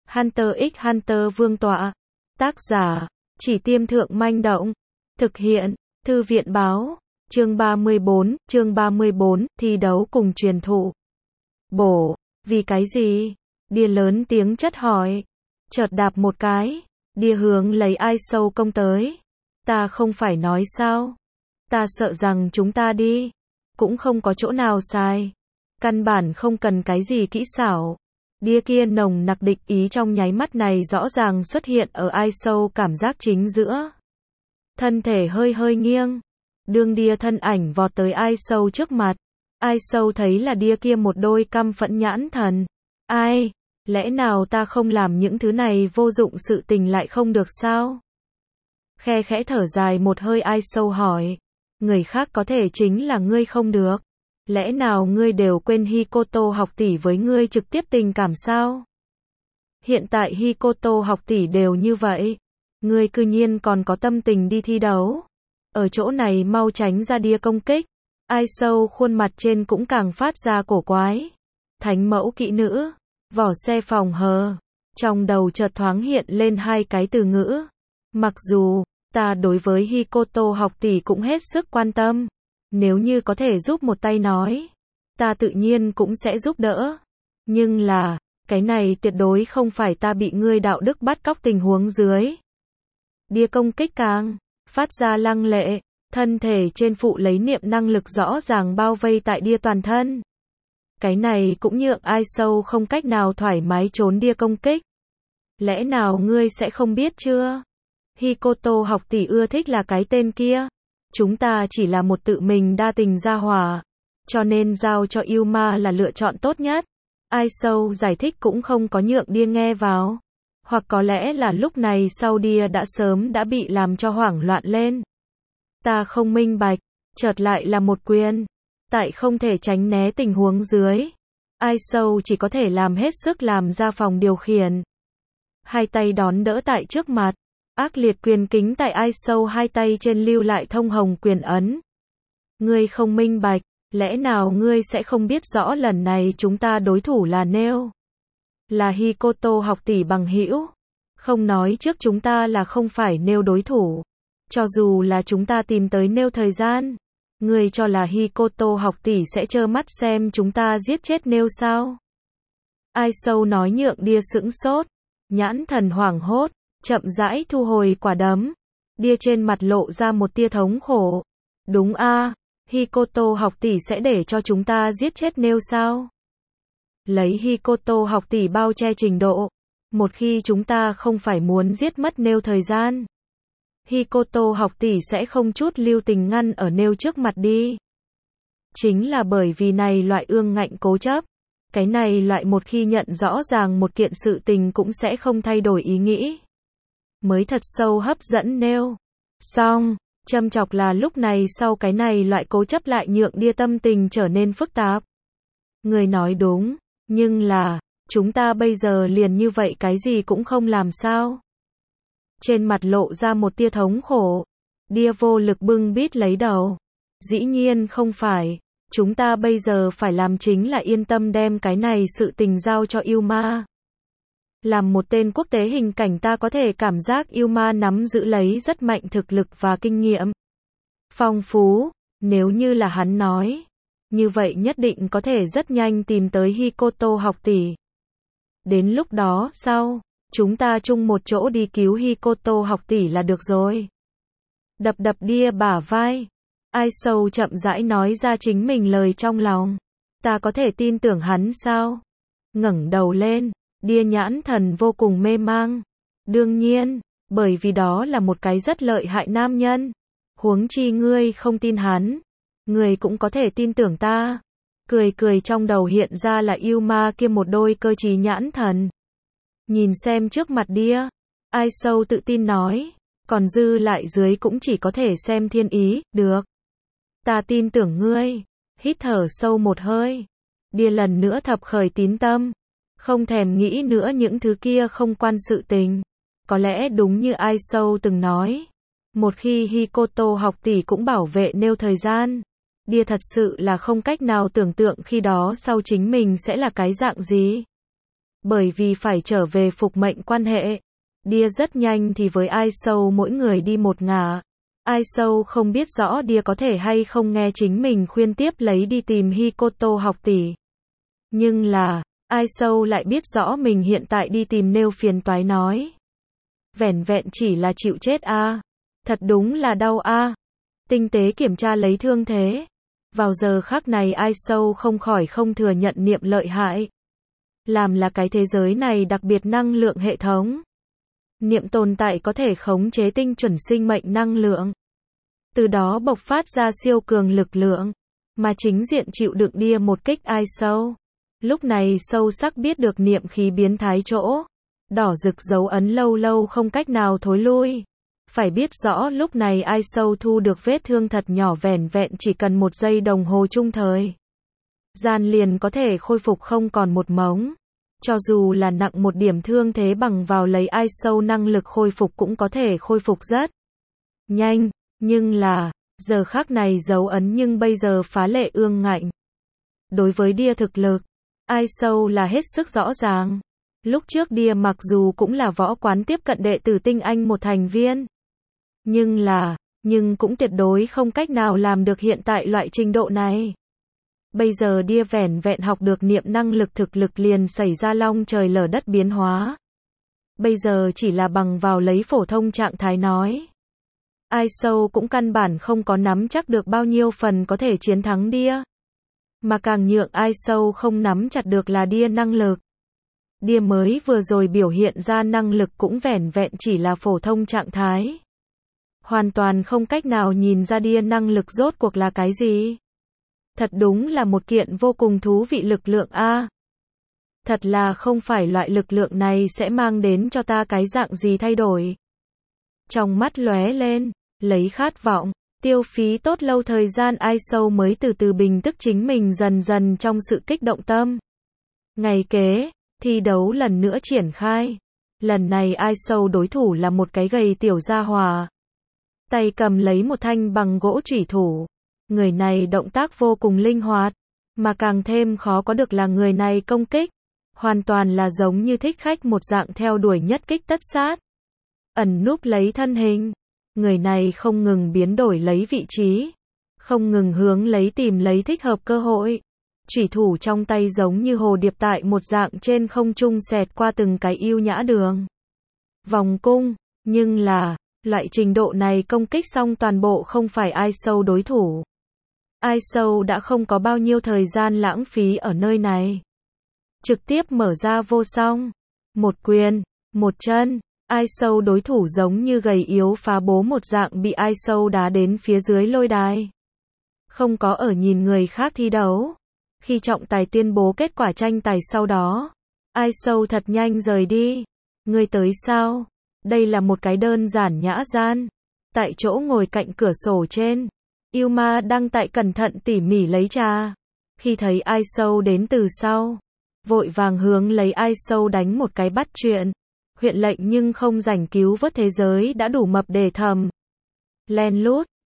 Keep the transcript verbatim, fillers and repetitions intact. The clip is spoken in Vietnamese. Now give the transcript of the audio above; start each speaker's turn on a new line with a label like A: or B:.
A: Hunter x Hunter vương tọa. Tác giả, Chỉ Tiêm Thượng Manh Động. Thực hiện, Thư viện báo. Chương ba mươi bốn, chương ba mươi bốn, thi đấu cùng truyền thụ. Bổ, vì cái gì? Đia lớn tiếng chất hỏi. Chợt đạp một cái, đia hướng lấy ai sâu công tới. Ta không phải nói sao? Ta sợ rằng chúng ta đi, cũng không có chỗ nào sai. Căn bản không cần cái gì kỹ xảo. Đia kia nồng nặc địch ý trong nháy mắt này rõ ràng xuất hiện ở ai sâu cảm giác chính giữa. Thân thể hơi hơi nghiêng. Đương đia thân ảnh vọt tới ai sâu trước mặt. Ai sâu thấy là đia kia một đôi căm phẫn nhãn thần. Ai, lẽ nào ta không làm những thứ này vô dụng sự tình lại không được sao? Khe khẽ thở dài một hơi ai sâu hỏi. Người khác có thể chính là ngươi không được. Lẽ nào ngươi đều quên Hikoto học tỷ với ngươi trực tiếp tình cảm sao? Hiện tại Hikoto học tỷ đều như vậy. Ngươi cư nhiên còn có tâm tình đi thi đấu. Ở chỗ này mau tránh ra đia công kích. Ai sâu khuôn mặt trên cũng càng phát ra cổ quái. Thánh mẫu kỹ nữ. Vỏ xe phòng hờ. Trong đầu chợt thoáng hiện lên hai cái từ ngữ. Mặc dù, ta đối với Hikoto học tỷ cũng hết sức quan tâm. Nếu như có thể giúp một tay nói, ta tự nhiên cũng sẽ giúp đỡ. Nhưng là, cái này tuyệt đối không phải ta bị ngươi đạo đức bắt cóc tình huống dưới. Đia công kích càng phát ra lăng lệ, thân thể trên phụ lấy niệm năng lực rõ ràng bao vây tại đia toàn thân. Cái này cũng nhượng ai sâu không cách nào thoải mái trốn đia công kích. Lẽ nào ngươi sẽ không biết chưa? Hikoto học tỷ ưa thích là cái tên kia. Chúng ta chỉ là một tự mình đa tình gia hỏa, cho nên giao cho Yuma là lựa chọn tốt nhất. Ai sâu giải thích cũng không có nhượng đia nghe vào. Hoặc có lẽ là lúc này sau đia đã sớm đã bị làm cho hoảng loạn lên. Ta không minh bạch, chợt lại là một quyền. Tại không thể tránh né tình huống dưới. Ai sâu chỉ có thể làm hết sức làm ra phòng điều khiển. Hai tay đón đỡ tại trước mặt. Ác liệt quyền kính tại ai sâu hai tay trên lưu lại thông hồng quyền ấn. Ngươi không minh bạch, lẽ nào ngươi sẽ không biết rõ lần này chúng ta đối thủ là Neo? Là Hikoto học tỷ bằng hữu. Không nói trước chúng ta là không phải Neo đối thủ. Cho dù là chúng ta tìm tới Neo thời gian, ngươi cho là Hikoto học tỷ sẽ trơ mắt xem chúng ta giết chết Neo sao? Ai sâu nói nhượng đia sững sốt, nhãn thần hoảng hốt. Chậm rãi thu hồi quả đấm. Đia trên mặt lộ ra một tia thống khổ. Đúng a, Hikoto học tỷ sẽ để cho chúng ta giết chết Neo sao? Lấy Hikoto học tỷ bao che trình độ. Một khi chúng ta không phải muốn giết mất Neo thời gian, Hikoto học tỷ sẽ không chút lưu tình ngăn ở Neo trước mặt đi. Chính là bởi vì này loại ương ngạnh cố chấp. Cái này loại một khi nhận rõ ràng một kiện sự tình cũng sẽ không thay đổi ý nghĩ. Mới thật sâu hấp dẫn Neo. Xong, châm chọc là lúc này sau cái này loại cố chấp lại nhượng đia tâm tình trở nên phức tạp. Người nói đúng, nhưng là, chúng ta bây giờ liền như vậy cái gì cũng không làm sao. Trên mặt lộ ra một tia thống khổ. Đia vô lực bưng bít lấy đầu. Dĩ nhiên không phải, chúng ta bây giờ phải làm chính là yên tâm đem cái này sự tình giao cho Yuma. Làm một tên quốc tế hình cảnh ta có thể cảm giác Yuma nắm giữ lấy rất mạnh thực lực và kinh nghiệm. Phong phú, nếu như là hắn nói. Như vậy nhất định có thể rất nhanh tìm tới Hikoto học tỷ. Đến lúc đó, sau, chúng ta chung một chỗ đi cứu Hikoto học tỷ là được rồi. Đập đập đia bả vai. Ai sâu chậm rãi nói ra chính mình lời trong lòng. Ta có thể tin tưởng hắn sao? Ngẩng đầu lên. Đia nhãn thần vô cùng mê mang. Đương nhiên, bởi vì đó là một cái rất lợi hại nam nhân. Huống chi ngươi không tin hắn. Ngươi cũng có thể tin tưởng ta. Cười cười trong đầu hiện ra là Yuma kia một đôi cơ trí nhãn thần. Nhìn xem trước mặt đia. Ai sâu tự tin nói. Còn dư lại dưới cũng chỉ có thể xem thiên ý, được. Ta tin tưởng ngươi. Hít thở sâu một hơi. Đia lần nữa thập khởi tín tâm. Không thèm nghĩ nữa những thứ kia không quan sự tình. Có lẽ đúng như ai sâu từng nói. Một khi Hikoto học tỷ cũng bảo vệ Neo thời gian. Đia thật sự là không cách nào tưởng tượng khi đó sau chính mình sẽ là cái dạng gì. Bởi vì phải trở về phục mệnh quan hệ. Đia rất nhanh thì với Ai Sâu mỗi người đi một ngả. Ai Sâu không biết rõ Đia có thể hay không nghe chính mình khuyên tiếp lấy đi tìm Hikoto học tỷ. Nhưng là, Ai Sâu lại biết rõ mình hiện tại đi tìm nêu phiền toái nói. Vẻn vẹn chỉ là chịu chết a à. Thật đúng là đau a à. Tinh tế kiểm tra lấy thương thế. Vào giờ khắc này Ai Sâu không khỏi không thừa nhận niệm lợi hại. Làm là cái thế giới này đặc biệt năng lượng hệ thống. Niệm tồn tại có thể khống chế tinh chuẩn sinh mệnh năng lượng. Từ đó bộc phát ra siêu cường lực lượng. Mà chính diện chịu đựng Đia một kích Ai Sâu. Lúc này sâu sắc biết được niệm khí biến thái chỗ. Đỏ rực dấu ấn lâu lâu không cách nào thối lui. Phải biết rõ lúc này Ai Sâu thu được vết thương thật nhỏ vẻn vẹn chỉ cần một giây đồng hồ chung thời. Gian liền có thể khôi phục không còn một mống. Cho dù là nặng một điểm thương thế bằng vào lấy Ai Sâu năng lực khôi phục cũng có thể khôi phục rất nhanh. Nhưng là, giờ khắc này dấu ấn nhưng bây giờ phá lệ ương ngạnh. Đối với Đia thực lực, Ai Sâu là hết sức rõ ràng. Lúc trước Đia mặc dù cũng là võ quán tiếp cận đệ tử tinh anh một thành viên. Nhưng là, nhưng cũng tuyệt đối không cách nào làm được hiện tại loại trình độ này. Bây giờ Đia vẻn vẹn học được niệm năng lực thực lực liền xảy ra long trời lở đất biến hóa. Bây giờ chỉ là bằng vào lấy phổ thông trạng thái nói. Ai Sâu cũng căn bản không có nắm chắc được bao nhiêu phần có thể chiến thắng Đia. Mà càng nhượng Ai Sâu không nắm chặt được là Đia năng lực. Đia mới vừa rồi biểu hiện ra năng lực cũng vẻn vẹn chỉ là phổ thông trạng thái. Hoàn toàn không cách nào nhìn ra Đia năng lực rốt cuộc là cái gì. Thật đúng là một kiện vô cùng thú vị lực lượng a. Thật là không phải loại lực lượng này sẽ mang đến cho ta cái dạng gì thay đổi. Trong mắt lóe lên, lấy khát vọng, tiêu phí tốt lâu thời gian Ai Sâu mới từ từ bình tức chính mình dần dần trong sự kích động tâm. Ngày kế, thi đấu lần nữa triển khai. Lần này Ai Sâu đối thủ là một cái gầy tiểu gia hỏa. Tay cầm lấy một thanh bằng gỗ chủy thủ. Người này động tác vô cùng linh hoạt. Mà càng thêm khó có được là người này công kích. Hoàn toàn là giống như thích khách một dạng theo đuổi nhất kích tất sát. Ẩn núp lấy thân hình. Người này không ngừng biến đổi lấy vị trí. Không ngừng hướng lấy tìm lấy thích hợp cơ hội. Chủy thủ trong tay giống như hồ điệp tại một dạng trên không trung xẹt qua từng cái yêu nhã đường. Vòng cung. Nhưng là, loại trình độ này công kích xong toàn bộ không phải Ai Sâu đối thủ. Ai Sâu đã không có bao nhiêu thời gian lãng phí ở nơi này. Trực tiếp mở ra vô song. Một quyền, một chân. Ai Sâu đối thủ giống như gầy yếu phá bố một dạng bị Ai Sâu đá đến phía dưới lôi đài. Không có ở nhìn người khác thi đấu. Khi trọng tài tuyên bố kết quả tranh tài sau đó, Ai Sâu thật nhanh rời đi. Ngươi tới sao? Đây là một cái đơn giản nhã gian. Tại chỗ ngồi cạnh cửa sổ trên, Yuma đang tại cẩn thận tỉ mỉ lấy trà. Khi thấy Ai Sâu đến từ sau, vội vàng hướng lấy Ai Sâu đánh một cái bắt chuyện. Huyện lệnh nhưng không rảnh cứu vớt thế giới đã đủ mập để thầm. Len lút,